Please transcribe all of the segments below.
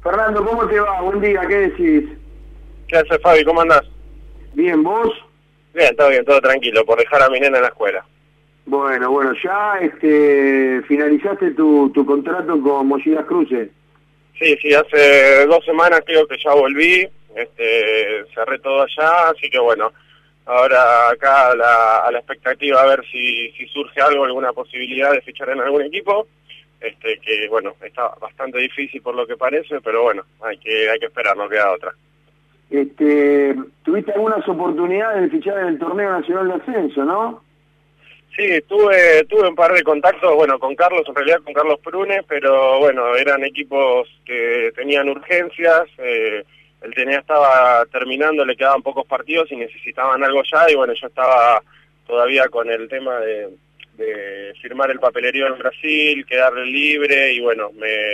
Fernando, ¿cómo te va? Buen día, ¿qué decís? ¿Qué haces, Fabi? ¿Cómo andás? Bien, ¿vos? Bien, todo tranquilo, por dejar a mi nena en la escuela. Bueno, ya finalizaste tu contrato con Mochilas Cruces. Sí, hace 2 semanas creo que ya volví, cerré todo allá, así que bueno, ahora acá a la expectativa a ver si surge algo, alguna posibilidad de fichar en algún equipo, que bueno, está bastante difícil por lo que parece, pero bueno, hay que esperar, no queda otra. ¿Tuviste algunas oportunidades de fichar en el torneo nacional de ascenso, no? Sí, tuve un par de contactos, bueno, con Carlos, en realidad con Carlos Prune, pero bueno, eran equipos que tenían urgencias, el TNA estaba terminando, le quedaban pocos partidos y necesitaban algo ya, y bueno, yo estaba todavía con el tema de firmar el papelerío en Brasil, quedarle libre, y bueno,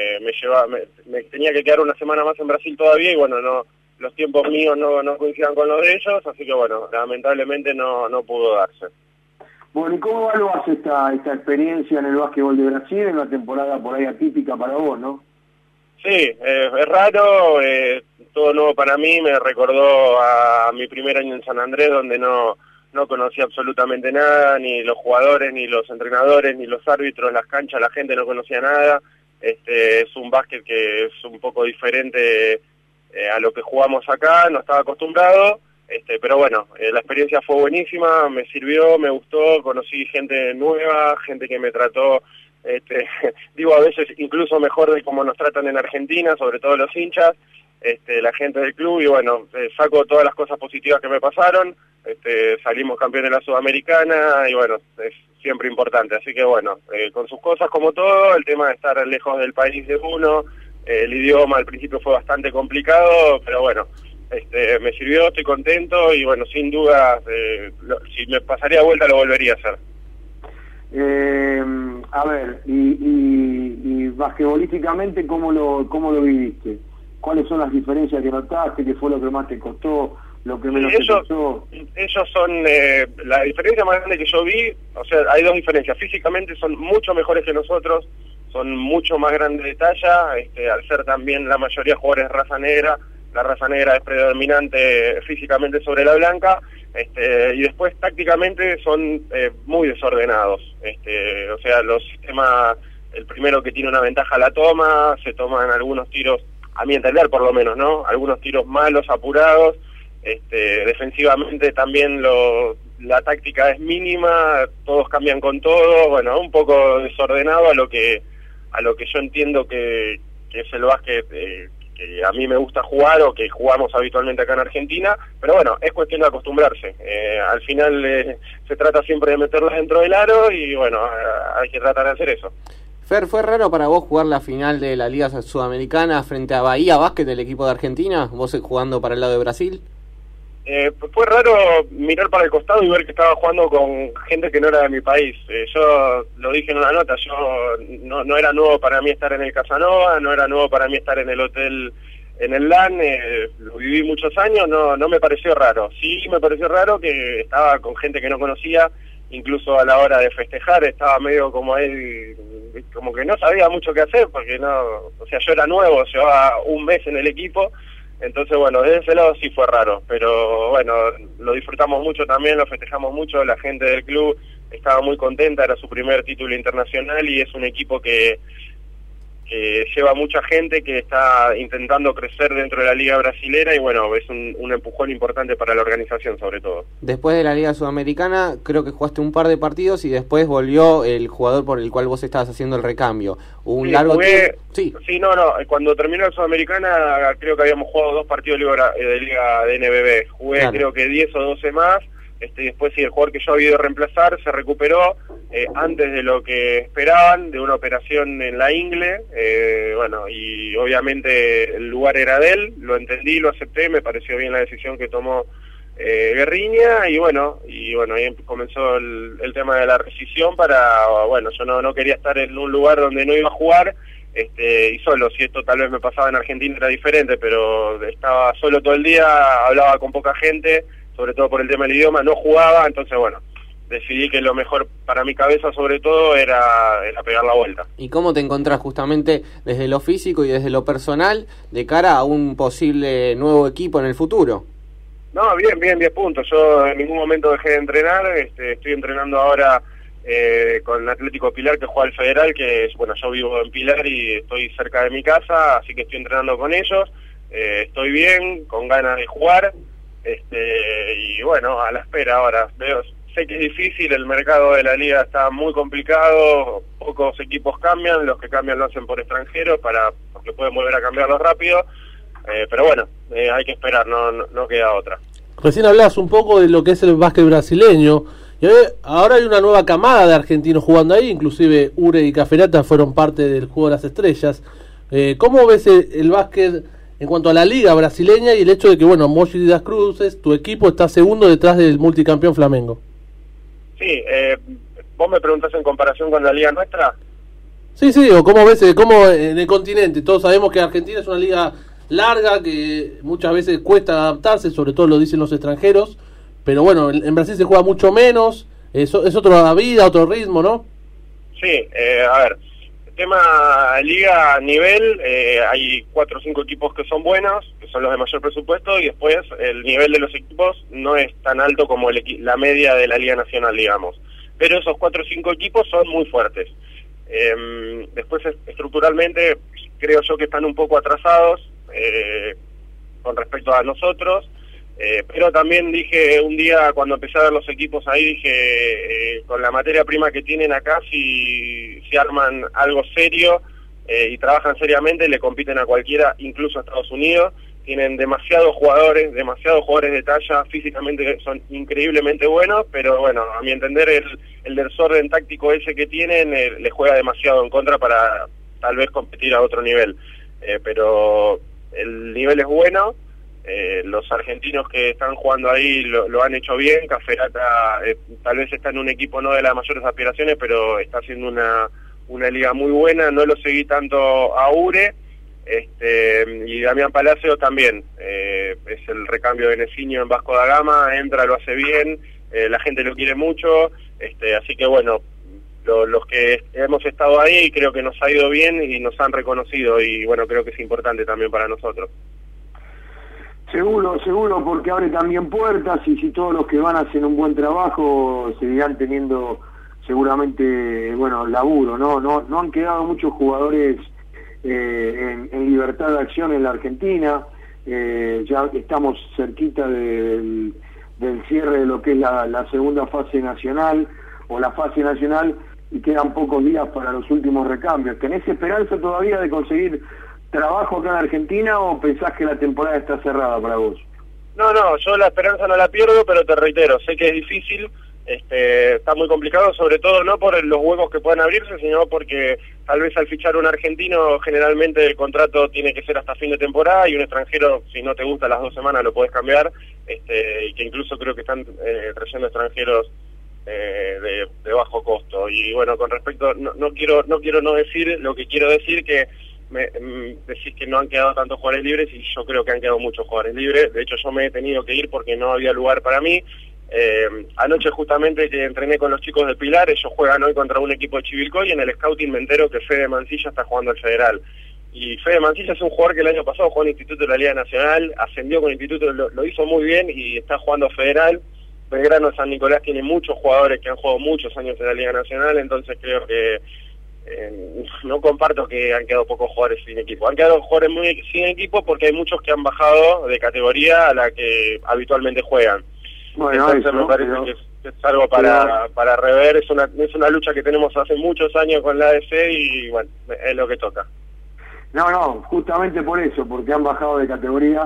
me tenía que quedar una semana más en Brasil todavía, y bueno, no, los tiempos míos no coincidían con los de ellos, así que bueno, lamentablemente no pudo darse. Bueno, ¿y cómo evaluás esta experiencia en el básquetbol de Brasil en una temporada por ahí atípica para vos, no? Sí, es raro, todo nuevo para mí, me recordó a mi primer año en San Andrés, donde no conocía absolutamente nada, ni los jugadores, ni los entrenadores, ni los árbitros, las canchas, la gente no conocía nada. Es un básquet que es un poco diferente a lo que jugamos acá, no estaba acostumbrado. Pero bueno, la experiencia fue buenísima, me sirvió, me gustó, conocí gente nueva, gente que me trató, digo a veces incluso mejor de cómo nos tratan en Argentina, sobre todo los hinchas, la gente del club, y bueno, saco todas las cosas positivas que me pasaron, salimos campeones de la Sudamericana, y bueno, es siempre importante, así que bueno, con sus cosas como todo, el tema de estar lejos del país de uno, el idioma al principio fue bastante complicado, pero bueno, me sirvió, estoy contento y bueno, sin duda, si me pasaría de vuelta lo volvería a hacer. A ver, y basquetbolísticamente, ¿cómo lo viviste? ¿Cuáles son las diferencias que notaste? ¿Qué fue lo que más te costó? ¿Lo que menos te costó? Ellos son, la diferencia más grande que yo vi, o sea, hay dos diferencias. Físicamente son mucho mejores que nosotros, son mucho más grandes de talla, al ser también la mayoría jugadores de raza negra. La raza negra es predominante físicamente sobre la blanca, y después tácticamente son muy desordenados. O sea, los sistemas, el primero que tiene una ventaja la toma, se toman algunos tiros, a mi entender por lo menos, ¿no? Algunos tiros malos, apurados. Defensivamente también la táctica es mínima, todos cambian con todo, bueno, un poco desordenado a lo que yo entiendo que es el básquet que a mí me gusta jugar o que jugamos habitualmente acá en Argentina, pero bueno, es cuestión de acostumbrarse. Al final se trata siempre de meterlas dentro del aro y bueno, hay que tratar de hacer eso. Fer, ¿fue raro para vos jugar la final de la Liga Sudamericana frente a Bahía Básquet, del equipo de Argentina, vos jugando para el lado de Brasil? Fue raro mirar para el costado y ver que estaba jugando con gente que no era de mi país. Yo lo dije en una nota, yo no era nuevo para mí estar en el Casanova, no era nuevo para mí estar en el hotel, en el LAN, lo viví muchos años, no me pareció raro. Sí me pareció raro que estaba con gente que no conocía, incluso a la hora de festejar estaba medio como él, como que no sabía mucho qué hacer, porque o sea, yo era nuevo, llevaba un mes en el equipo. Entonces, bueno, desde ese lado sí fue raro, pero bueno, lo disfrutamos mucho también, lo festejamos mucho, la gente del club estaba muy contenta, era su primer título internacional y es un equipo que lleva mucha gente, que está intentando crecer dentro de la Liga Brasilera y bueno, es un empujón importante para la organización sobre todo. Después de la Liga Sudamericana, creo que jugaste un par de partidos y después volvió el jugador por el cual vos estabas haciendo el recambio. Hubo un largo tiempo. Sí, cuando terminó la Sudamericana creo que habíamos jugado 2 partidos de Liga de NBB. Jugué claro, creo que 10 o 12 más. Después sí, el jugador que yo había ido a reemplazar se recuperó antes de lo que esperaban, de una operación en la ingle, bueno, y obviamente el lugar era de él, lo entendí, lo acepté, me pareció bien la decisión que tomó Guerriña, y bueno, ahí comenzó el tema de la rescisión bueno, yo no quería estar en un lugar donde no iba a jugar, y solo, si esto tal vez me pasaba en Argentina era diferente, pero estaba solo todo el día, hablaba con poca gente, sobre todo por el tema del idioma, no jugaba, entonces bueno, decidí que lo mejor para mi cabeza sobre todo era pegar la vuelta. ¿Y cómo te encontrás justamente desde lo físico y desde lo personal de cara a un posible nuevo equipo en el futuro? No, bien, 10 puntos. Yo en ningún momento dejé de entrenar, estoy entrenando ahora con Atlético Pilar, que juega al Federal, que es, bueno, yo vivo en Pilar y estoy cerca de mi casa, así que estoy entrenando con ellos, estoy bien, con ganas de jugar, y bueno, a la espera ahora. Sé que es difícil, el mercado de la liga está muy complicado, pocos equipos cambian, los que cambian lo hacen por extranjeros, porque pueden volver a cambiarlos rápido, pero bueno, hay que esperar, no queda otra. Recién hablabas un poco de lo que es el básquet brasileño, y ahora hay una nueva camada de argentinos jugando ahí, inclusive Ure y Caferata fueron parte del Juego de las Estrellas. ¿Cómo ves el básquet en cuanto a la liga brasileña y el hecho de que, bueno, Mogi de das Cruzes, tu equipo está segundo detrás del multicampeón Flamengo? Sí, vos me preguntás en comparación con la liga nuestra. Sí, o cómo ves, cómo en el continente, todos sabemos que Argentina es una liga larga, que muchas veces cuesta adaptarse, sobre todo lo dicen los extranjeros, pero bueno, en Brasil se juega mucho menos, es otra vida, otro ritmo, ¿no? Sí, a ver, el tema liga a nivel, hay 4 o 5 equipos que son buenos, que son los de mayor presupuesto, y después el nivel de los equipos no es tan alto como la media de la liga nacional, digamos, pero esos 4 o 5 equipos son muy fuertes. Después estructuralmente creo yo que están un poco atrasados con respecto a nosotros, pero también dije un día cuando empecé a ver los equipos ahí, dije con la materia prima que tienen acá, si arman algo serio y trabajan seriamente, le compiten a cualquiera, incluso a Estados Unidos. Tienen demasiados jugadores de talla, físicamente son increíblemente buenos, pero bueno, a mi entender el desorden táctico ese que tienen le juega demasiado en contra para tal vez competir a otro nivel, pero el nivel es bueno. Los argentinos que están jugando ahí lo han hecho bien. Caferata tal vez está en un equipo no de las mayores aspiraciones, pero está haciendo una liga muy buena. No lo seguí tanto a Ure, y Damián Palacio también, es el recambio de Neciño en Vasco da Gama, entra, lo hace bien, la gente lo quiere mucho, así que bueno, los que hemos estado ahí creo que nos ha ido bien y nos han reconocido, y bueno, creo que es importante también para nosotros. Seguro, porque abre también puertas, y si todos los que van hacen un buen trabajo, seguirán teniendo seguramente, bueno, laburo, no han quedado muchos jugadores en libertad de acción en la Argentina. Ya estamos cerquita del cierre de lo que es la segunda fase nacional, o la fase nacional, y quedan pocos días para los últimos recambios. ¿Tenés esperanza todavía de conseguir trabajo acá en Argentina, o pensás que la temporada está cerrada para vos? No, yo la esperanza no la pierdo, pero te reitero, sé que es difícil, está muy complicado, sobre todo no por los huecos que puedan abrirse, sino porque tal vez al fichar un argentino generalmente el contrato tiene que ser hasta fin de temporada, y un extranjero, si no te gusta las 2 semanas lo podés cambiar, y que incluso creo que están trayendo extranjeros de bajo costo. Y bueno, con respecto, no quiero no decir lo que quiero decir, que decís que no han quedado tantos jugadores libres, y yo creo que han quedado muchos jugadores libres. De hecho, yo me he tenido que ir porque no había lugar para mí. Anoche justamente que entrené con los chicos de Pilar, ellos juegan hoy contra un equipo de Chivilcoy, y en el scouting me entero que Fede Mancilla está jugando al Federal. Y Fede Mancilla es un jugador que el año pasado jugó en Instituto de la Liga Nacional, ascendió con Instituto, lo hizo muy bien, y está jugando Federal. Belgrano de San Nicolás tiene muchos jugadores que han jugado muchos años en la Liga Nacional, entonces creo que no comparto que han quedado pocos jugadores sin equipo. Han quedado jugadores sin equipo porque hay muchos que han bajado de categoría a la que habitualmente juegan. Bueno, entonces eso, me parece que es algo para rever. Es una lucha que tenemos hace muchos años con la ADC, y bueno, es lo que toca. No, justamente por eso, porque han bajado de categoría,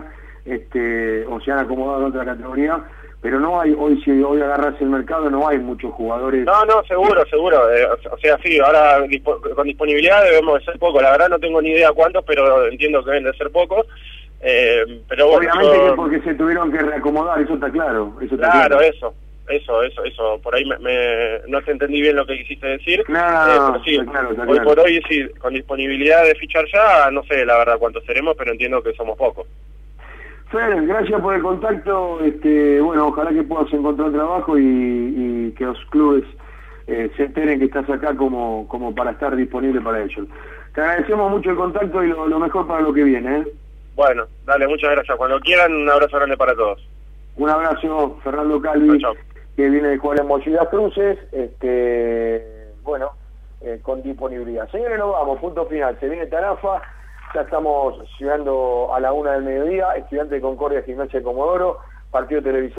o se han acomodado en otra categoría, pero no hay, si hoy agarras el mercado, no hay muchos jugadores. No, seguro, o sea, sí, ahora con disponibilidad debemos de ser pocos, la verdad no tengo ni idea cuántos, pero entiendo que deben de ser pocos, pero bueno. Obviamente que porque se tuvieron que reacomodar, eso está claro. Claro, eso, por ahí no te entendí bien lo que quisiste decir, pero sí, está claro. Hoy por hoy, sí, con disponibilidad de fichar ya, no sé la verdad cuántos seremos, pero entiendo que somos pocos. Fer, gracias por el contacto, bueno, ojalá que puedas encontrar trabajo y que los clubes se enteren que estás acá como para estar disponible para ellos. Te agradecemos mucho el contacto y lo mejor para lo que viene, ¿eh? Bueno, dale, muchas gracias. Cuando quieran, un abrazo grande para todos. Un abrazo, Fernando Calvi, chau. Que viene de jugar en Mochillas Cruces, bueno, con disponibilidad. Señores, nos vamos, punto final, se viene Tarafa, ya estamos llegando a la 1 del mediodía, Estudiante de Concordia, Gimnasia de Comodoro, partido televisivo.